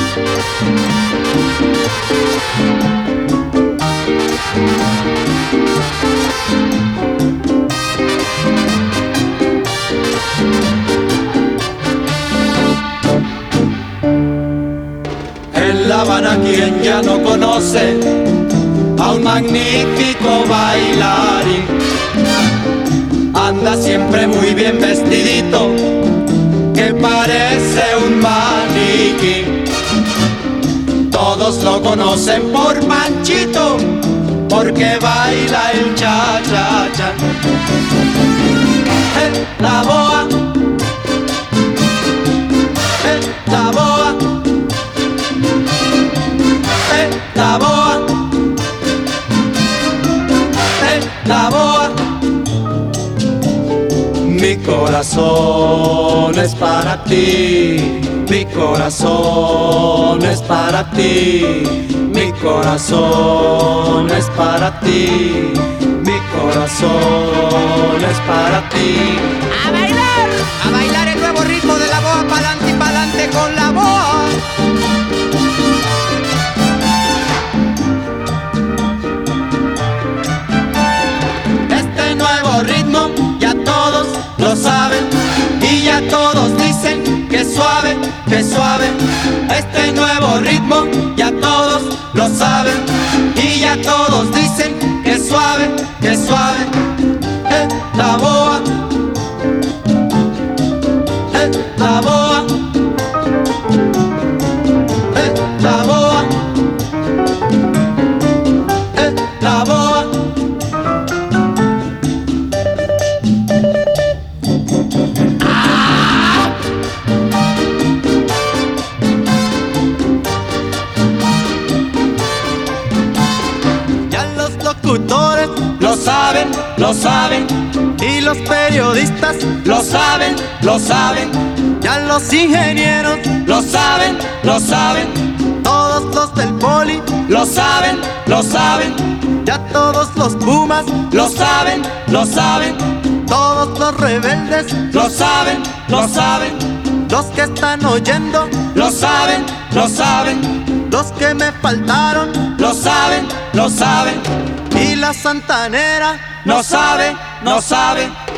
En La Habana, quien ya no conoce a un magnífico bailarín, anda siempre muy bien vestidito, que parece un maniquí. Todos lo conocen por Panchito, porque baila el cha-cha-cha. La boa, la boa, la boa, la boa. Mi corazón es para ti, mi corazón es para ti, mi corazón es para ti, mi corazón es para ti. ¡A bailar! A bailar el nuevo ritmo de la boa, pa'lante y pa'lante con la boa. Este nuevo ritmo ya todos lo saben y ya todos dicen que suave, que suave. Este nuevo ritmo ya todos lo saben y ya todos dicen que suave, que suave. La boa, la boa, la boa, la boa. Lo saben, Y los periodistas lo saben, lo saben, ya los ingenieros, lo saben, lo saben, todos los del poli, lo saben, lo saben, ya todos los pumas, lo saben, lo saben, todos los rebeldes, lo saben, lo saben, los que están oyendo, lo saben, lo saben, los que me faltaron, lo saben, lo saben, y la santanera no sabe, no sabe.